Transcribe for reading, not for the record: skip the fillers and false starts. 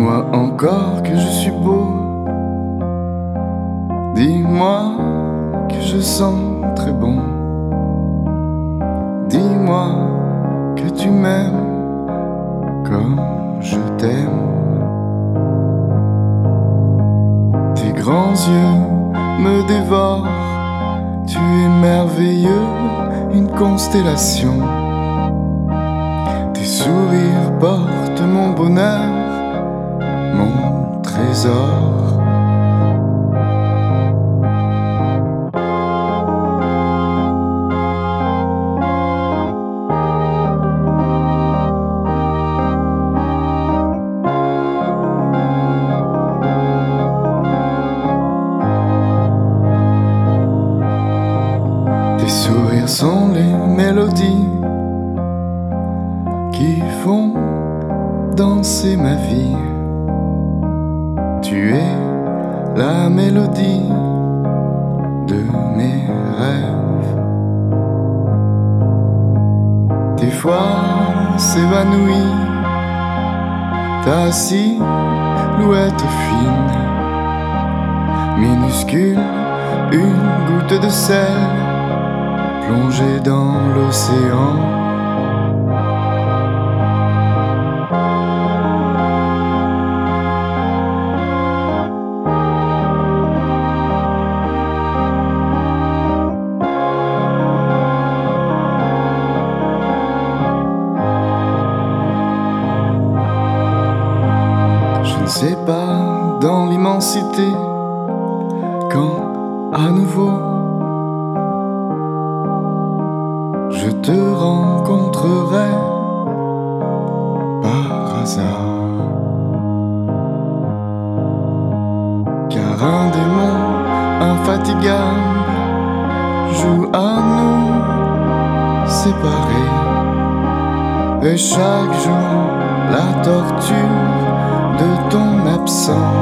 Dis-moi encore que je suis beau. Dis-moi que je sens très bon. Dis-moi que tu m'aimes comme je t'aime. Tes grands yeux me dévorent. Tu es merveilleux, une constellation. Tes sourires portent mon bonheur, mon trésor. Tes sourires sont les mélodies qui font danser ma vie. Tu es la mélodie de mes rêves. Tes fois s'évanouit ta silhouette fine, minuscule, une goutte de sel plongée dans l'océan. Je ne sais pas dans l'immensité quand à nouveau je te rencontrerai par hasard. Car un démon infatigable joue à nous séparer. Et chaque jour la torture de ton absence